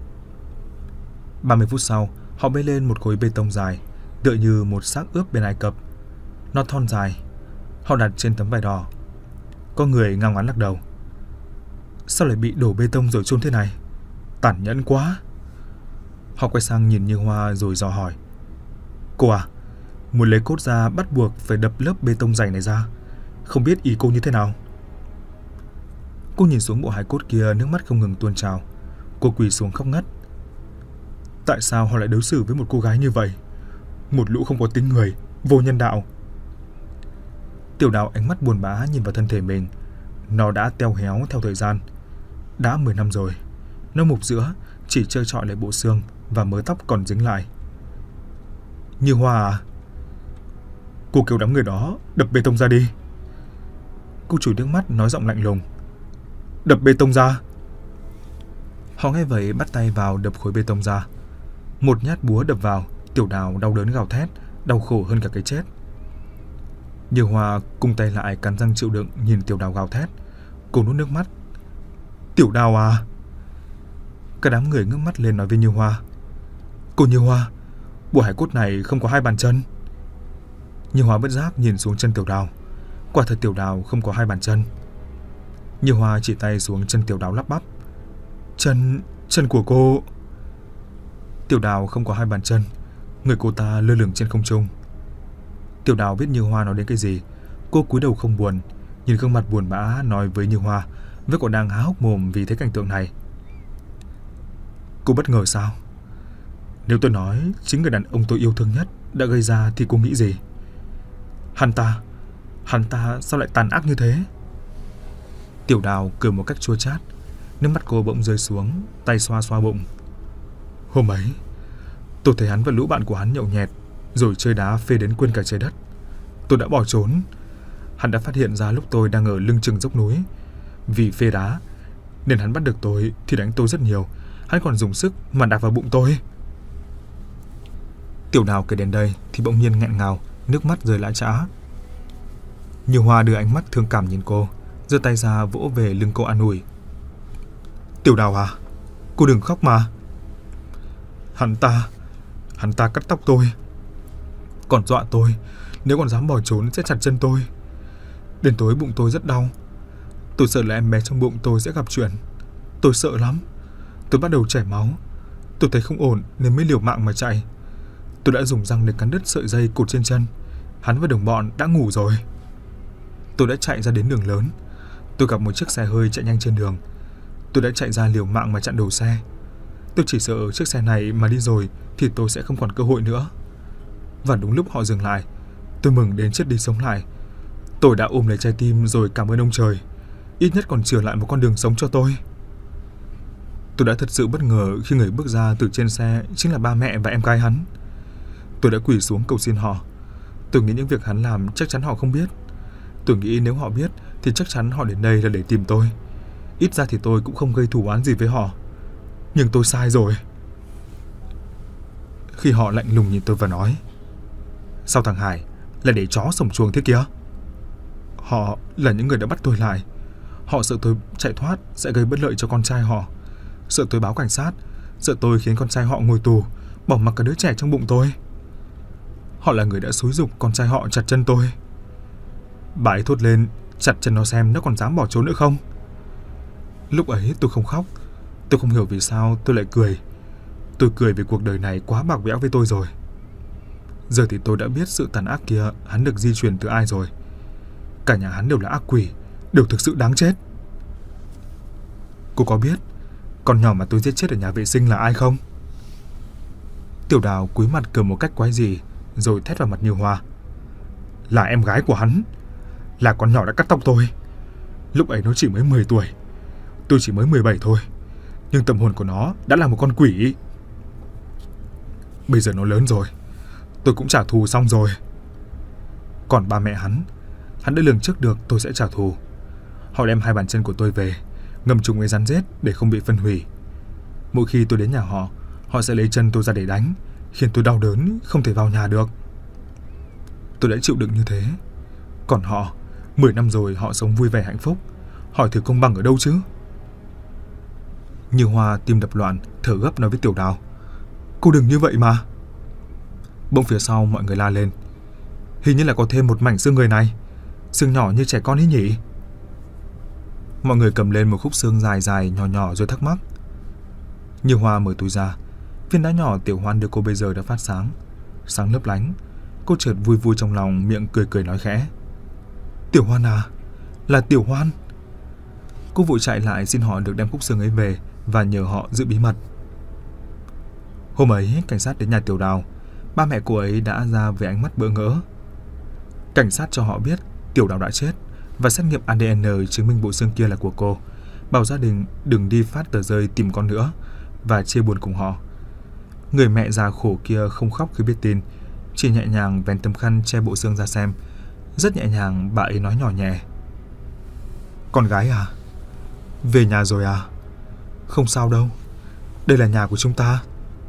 ba mươi phút sau, họ bê lên một khối bê tông dài, tựa như một xác ướp bên Ai Cập. Nó thon dài. Họ đặt trên tấm vải đỏ. Có người ngao ngán lắc đầu. Sao lại bị đổ bê tông rồi chôn thế này? Tàn nhẫn quá. Họ quay sang nhìn Như Hoa rồi dò hỏi. Cô à, muốn lấy cốt ra bắt buộc phải đập lớp bê tông dày này ra. Không biết ý cô như thế nào? Cô nhìn xuống bộ hài cốt kia, nước mắt không ngừng tuôn trào. Cô quỳ xuống khóc ngất. Tại sao họ lại đối xử với một cô gái như vậy? Một lũ không có tính người, vô nhân đạo. Tiểu Đào ánh mắt buồn bã nhìn vào thân thể mình. Nó đã teo héo theo thời gian. Đã mười năm rồi. Nó mục giữa, chỉ trơ trọi lại bộ xương và mớ tóc còn dính lại. Như Hoa à? Cô kêu đám người đó đập bê tông ra đi. Cô chùi nước mắt nói giọng lạnh lùng. Đập bê tông ra. Họ nghe vậy bắt tay vào đập khối bê tông ra. Một nhát búa đập vào, Tiểu Đào đau đớn gào thét, đau khổ hơn cả cái chết. Như Hoa cung tay lại cắn răng chịu đựng nhìn Tiểu Đào gào thét. Cô nuốt nước mắt. Tiểu Đào à? Cả đám người ngước mắt lên nói với Như Hoa. Cô Như Hoa, bộ hài cốt này không có hai bàn chân. Như Hoa bất giác nhìn xuống chân Tiểu Đào. Quả thật Tiểu Đào không có hai bàn chân. Như Hoa chỉ tay xuống chân Tiểu Đào lắp bắp. Chân... chân của cô... Tiểu Đào không có hai bàn chân, người cô ta lơ lửng trên không trung. Tiểu Đào biết Như Hoa nói đến cái gì. Cô cúi đầu không buồn, nhìn gương mặt buồn bã nói với Như Hoa, với còn đang há hốc mồm vì thấy cảnh tượng này. Cô bất ngờ sao? Nếu tôi nói chính người đàn ông tôi yêu thương nhất đã gây ra thì cô nghĩ gì? Hắn ta, hắn ta sao lại tàn ác như thế? Tiểu Đào cười một cách chua chát, nước mắt cô bỗng rơi xuống, tay xoa xoa bụng. Hôm ấy, tôi thấy hắn và lũ bạn của hắn nhậu nhẹt, rồi chơi đá phê đến quên cả trái đất. Tôi đã bỏ trốn. Hắn đã phát hiện ra lúc tôi đang ở lưng chừng dốc núi. Vì phê đá nên hắn bắt được tôi thì đánh tôi rất nhiều. Hắn còn dùng sức mà đạp vào bụng tôi. Tiểu Đào kể đến đây thì bỗng nhiên nghẹn ngào, nước mắt rơi lã chã. Như Hoa đưa ánh mắt thương cảm nhìn cô, giơ tay ra vỗ về lưng cô an ủi. Tiểu Đào à, cô đừng khóc mà. Hắn ta, hắn ta cắt tóc tôi, còn dọa tôi nếu còn dám bỏ trốn sẽ chặt chân tôi. Đến tối bụng tôi rất đau. Tôi sợ là em bé trong bụng tôi sẽ gặp chuyện. Tôi sợ lắm. Tôi bắt đầu chảy máu. Tôi thấy không ổn nên mới liều mạng mà chạy. Tôi đã dùng răng để cắn đứt sợi dây cột trên chân. Hắn và đồng bọn đã ngủ rồi. Tôi đã chạy ra đến đường lớn. Tôi gặp một chiếc xe hơi chạy nhanh trên đường. Tôi đã chạy ra liều mạng mà chặn đầu xe. Tôi chỉ sợ chiếc xe này mà đi rồi thì tôi sẽ không còn cơ hội nữa. Và đúng lúc họ dừng lại, tôi mừng đến chết đi sống lại. Tôi đã ôm lấy trái tim rồi cảm ơn ông trời, ít nhất còn chừa lại một con đường sống cho tôi. Tôi đã thật sự bất ngờ khi người bước ra từ trên xe chính là ba mẹ và em gái hắn. Tôi đã quỳ xuống cầu xin họ. Tôi nghĩ những việc hắn làm chắc chắn họ không biết. Tôi nghĩ nếu họ biết thì chắc chắn họ đến đây là để tìm tôi. Ít ra thì tôi cũng không gây thù oán gì với họ. Nhưng tôi sai rồi. Khi họ lạnh lùng nhìn tôi và nói, sao thằng Hải là để chó sổng chuồng thế kia? Họ là những người đã bắt tôi lại. Họ sợ tôi chạy thoát sẽ gây bất lợi cho con trai họ. Sợ tôi báo cảnh sát. Sợ tôi khiến con trai họ ngồi tù, bỏ mặc cả đứa trẻ trong bụng tôi. Họ là người đã xúi giục con trai họ chặt chân tôi. Bà ấy thốt lên, chặt chân nó xem nó còn dám bỏ trốn nữa không. Lúc ấy tôi không khóc. Tôi không hiểu vì sao tôi lại cười. Tôi cười vì cuộc đời này quá bạc bẽo với tôi rồi. Giờ thì tôi đã biết sự tàn ác kia hắn được di truyền từ ai rồi. Cả nhà hắn đều là ác quỷ, đều thực sự đáng chết. Cô có biết con nhỏ mà tôi giết chết ở nhà vệ sinh là ai không? Tiểu Đào cúi mặt cười một cách quái dị, rồi thét vào mặt Như Hoa. Là em gái của hắn. Là con nhỏ đã cắt tóc tôi. Lúc ấy nó chỉ mới mười tuổi. Tôi chỉ mới mười bảy thôi. Nhưng tâm hồn của nó đã là một con quỷ. Bây giờ nó lớn rồi, tôi cũng trả thù xong rồi. Còn ba mẹ hắn, hắn đã lường trước được tôi sẽ trả thù. Họ đem hai bàn chân của tôi về, ngâm chung với rắn rết để không bị phân hủy. Mỗi khi tôi đến nhà họ, họ sẽ lấy chân tôi ra để đánh, khiến tôi đau đớn không thể vào nhà được. Tôi đã chịu đựng như thế. Còn họ, mười năm rồi họ sống vui vẻ hạnh phúc. Hỏi thử công bằng ở đâu chứ? Như Hoa tim đập loạn, thở gấp nói với Tiểu Đào. Cô đừng như vậy mà. Bỗng phía sau mọi người la lên. Hình như là có thêm một mảnh xương người này. Xương nhỏ như trẻ con ấy nhỉ? Mọi người cầm lên một khúc xương dài dài nhỏ nhỏ rồi thắc mắc. Như Hoa mở túi ra. Viên đá nhỏ Tiểu Hoan đưa cô bây giờ đã phát sáng, sáng lấp lánh. Cô chợt vui vui trong lòng, miệng cười cười nói khẽ. Tiểu Hoan à, là Tiểu Hoan. Cô vội chạy lại xin họ được đem khúc xương ấy về và nhờ họ giữ bí mật. Hôm ấy cảnh sát đến nhà Tiểu Đào. Ba mẹ cô ấy đã ra với ánh mắt bỡ ngỡ. Cảnh sát cho họ biết Tiểu Đào đã chết và xét nghiệm a đê en chứng minh bộ xương kia là của cô. Bảo gia đình đừng đi phát tờ rơi tìm con nữa và chia buồn cùng họ. Người mẹ già khổ kia không khóc khi biết tin, chỉ nhẹ nhàng vén tấm khăn che bộ xương ra xem. Rất nhẹ nhàng bà ấy nói nhỏ nhẹ. Con gái à, về nhà rồi à? Không sao đâu, đây là nhà của chúng ta.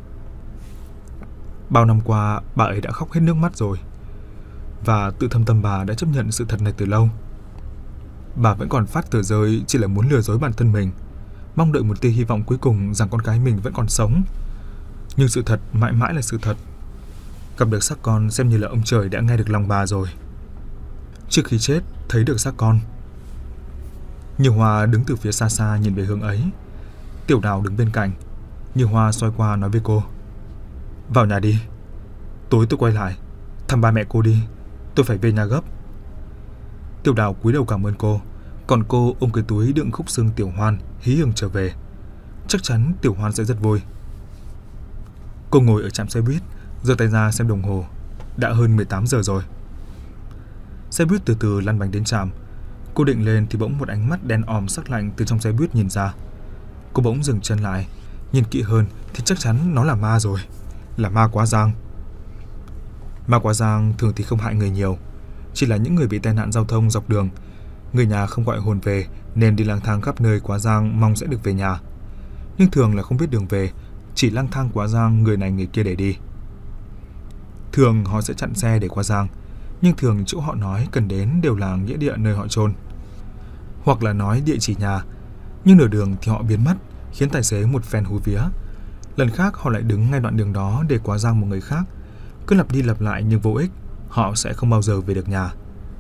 Bao năm qua bà ấy đã khóc hết nước mắt rồi, và tự thâm tâm bà đã chấp nhận sự thật này từ lâu. Bà vẫn còn phát tờ rơi chỉ là muốn lừa dối bản thân mình, mong đợi một tia hy vọng cuối cùng rằng con gái mình vẫn còn sống. Nhưng sự thật mãi mãi là sự thật. Gặp được xác con xem như là ông trời đã nghe được lòng bà rồi. Trước khi chết thấy được xác con. Như Hoa đứng từ phía xa xa nhìn về hướng ấy. Tiểu Đào đứng bên cạnh. Như Hoa xoay qua nói với cô. Vào nhà đi. Tối tôi quay lại thăm ba mẹ cô đi. Tôi phải về nhà gấp. Tiểu Đào cúi đầu cảm ơn cô. Còn cô ôm cái túi đựng khúc xương Tiểu Hoan hí hửng trở về. Chắc chắn Tiểu Hoan sẽ rất vui. Cô ngồi ở trạm xe buýt, giơ tay ra xem đồng hồ. Đã hơn mười tám giờ rồi. Xe buýt từ từ lăn bánh đến trạm. Cô định lên thì bỗng một ánh mắt đen òm sắc lạnh từ trong xe buýt nhìn ra. Cô bỗng dừng chân lại. Nhìn kỹ hơn thì chắc chắn nó là ma rồi. Là ma Quá Giang. Ma Quá Giang thường thì không hại người nhiều, chỉ là những người bị tai nạn giao thông dọc đường, người nhà không gọi hồn về nên đi lang thang khắp nơi Quá Giang mong sẽ được về nhà. Nhưng thường là không biết đường về, chỉ lang thang Quá Giang người này người kia để đi. Thường họ sẽ chặn xe để qua giang, nhưng thường chỗ họ nói cần đến đều là nghĩa địa nơi họ chôn, hoặc là nói địa chỉ nhà, nhưng nửa đường thì họ biến mất, khiến tài xế một phen hú vía. Lần khác họ lại đứng ngay đoạn đường đó để qua giang một người khác, cứ lặp đi lặp lại nhưng vô ích, họ sẽ không bao giờ về được nhà.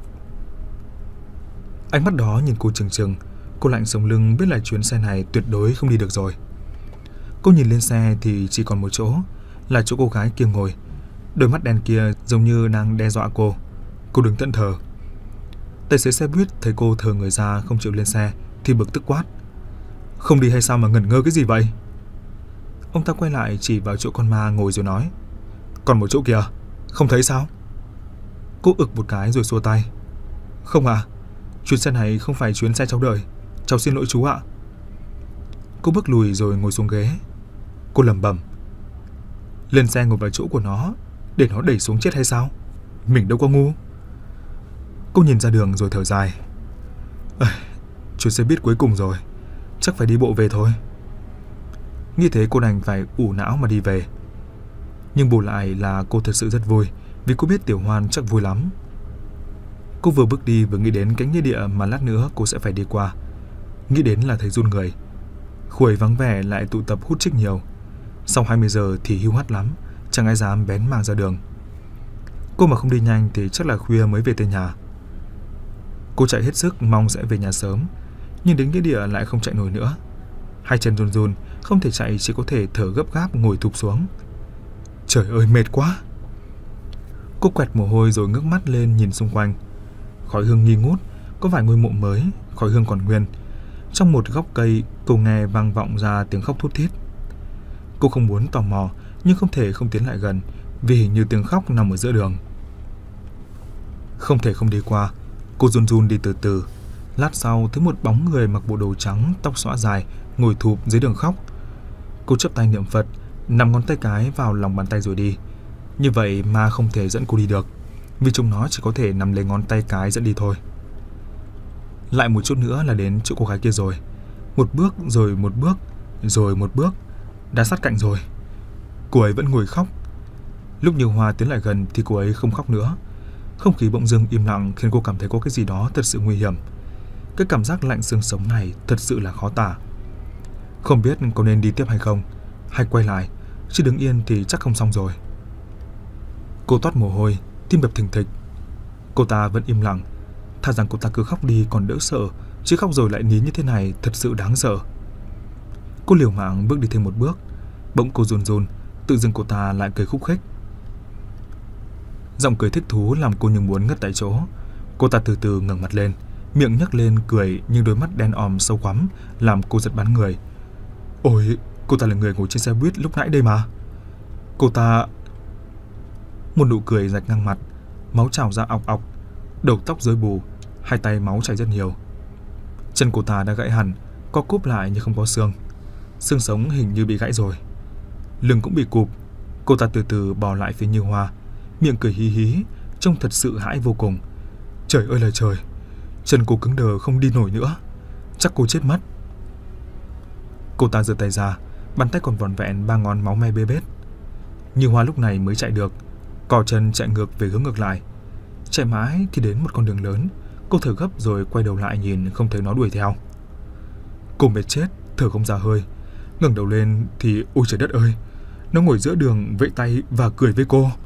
Ánh mắt đó nhìn cô chừng chừng, cô lạnh sống lưng biết là chuyến xe này tuyệt đối không đi được rồi. Cô nhìn lên xe thì chỉ còn một chỗ, là chỗ cô gái kia ngồi. Đôi mắt đen kia giống như đang đe dọa cô. Cô đứng thẫn thờ. Tài xế xe buýt thấy cô thờ người ra không chịu lên xe thì bực tức quát: "Không đi hay sao mà ngẩn ngơ cái gì vậy?" Ông ta quay lại chỉ vào chỗ con ma ngồi rồi nói: "Còn một chỗ kìa, không thấy sao?" Cô ực một cái rồi xua tay: "Không à, chuyến xe này không phải chuyến xe cháu đợi, cháu xin lỗi chú ạ." Cô bước lùi rồi ngồi xuống ghế. Cô lẩm bẩm: "Lên xe ngồi vào chỗ của nó để nó đẩy xuống chết hay sao? Mình đâu có ngu." Cô nhìn ra đường rồi thở dài: "À, chuyến xe buýt cuối cùng rồi, chắc phải đi bộ về thôi." Nghĩ thế cô đành phải ủ não mà đi về. Nhưng bù lại là cô thật sự rất vui, vì cô biết Tiểu Hoan chắc vui lắm. Cô vừa bước đi vừa nghĩ đến cái nghĩa địa mà lát nữa cô sẽ phải đi qua. Nghĩ đến là thấy run người. Khu ấy vắng vẻ lại tụ tập hút chích nhiều. Sau hai mươi giờ thì hiu hắt lắm, chẳng ai dám bén mảng ra đường. Cô mà không đi nhanh thì chắc là khuya mới về tới nhà. Cô chạy hết sức mong sẽ về nhà sớm, nhưng đến nghĩa địa lại không chạy nổi nữa. Hai chân run run, không thể chạy, chỉ có thể thở gấp gáp ngồi thụp xuống. Trời ơi mệt quá. Cô quẹt mồ hôi rồi ngước mắt lên nhìn xung quanh. Khói hương nghi ngút, có vài ngôi mộ mới, khói hương còn nguyên. Trong một góc cây, cô nghe vang vọng ra tiếng khóc thút thít. Cô không muốn tò mò, nhưng không thể không tiến lại gần, vì hình như tiếng khóc nằm ở giữa đường. Không thể không đi qua, cô run run đi từ từ. Lát sau thấy một bóng người mặc bộ đồ trắng, tóc xõa dài, ngồi thụp dưới đường khóc. Cô chắp tay niệm Phật, nằm ngón tay cái vào lòng bàn tay rồi đi. Như vậy mà không thể dẫn cô đi được, vì chúng nó chỉ có thể nằm lấy ngón tay cái dẫn đi thôi. Lại một chút nữa là đến chỗ cô gái kia rồi. Một bước rồi một bước, rồi một bước, đã sát cạnh rồi. Cô ấy vẫn ngồi khóc. Lúc Như Hoa tiến lại gần thì cô ấy không khóc nữa. Không khí bỗng dưng im lặng khiến cô cảm thấy có cái gì đó thật sự nguy hiểm. Cái cảm giác lạnh xương sống này thật sự là khó tả. Không biết có nên đi tiếp hay không, hay quay lại, chứ đứng yên thì chắc không xong rồi. Cô toát mồ hôi, tim đập thình thịch. Cô ta vẫn im lặng. Thà rằng cô ta cứ khóc đi còn đỡ sợ, chứ khóc rồi lại nín như thế này thật sự đáng sợ. Cô liều mạng bước đi thêm một bước. Bỗng cô run run, tự dưng cô ta lại cười khúc khích. Giọng cười thích thú làm cô như muốn ngất tại chỗ. Cô ta từ từ ngẩng mặt lên, miệng nhấc lên cười, nhưng đôi mắt đen òm sâu quắm làm cô giật bắn người. Ôi, cô ta là người ngồi trên xe buýt lúc nãy đây mà. Cô ta... Một nụ cười rạch ngang mặt, máu trào ra ọc ọc, đầu tóc rối bù, hai tay máu chảy rất nhiều. Chân cô ta đã gãy hẳn, co cúp lại nhưng không có xương. Xương sống hình như bị gãy rồi. Lưng cũng bị cụp. Cô ta từ từ bò lại phía Như Hoa, miệng cười hí hí, trông thật sự hãi vô cùng. Trời ơi là trời, chân cô cứng đờ không đi nổi nữa, chắc cô chết mất. Cô ta giơ tay ra, bàn tay còn vỏn vẹn ba ngón máu me bê bết. Như Hoa lúc này mới chạy được, cò chân chạy ngược về hướng ngược lại. Chạy mãi thì đến một con đường lớn. Cô thở gấp rồi quay đầu lại nhìn, không thấy nó đuổi theo. Cô mệt chết, thở không ra hơi. Ngẩng đầu lên thì ôi trời đất ơi, nó ngồi giữa đường vẫy tay và cười với cô.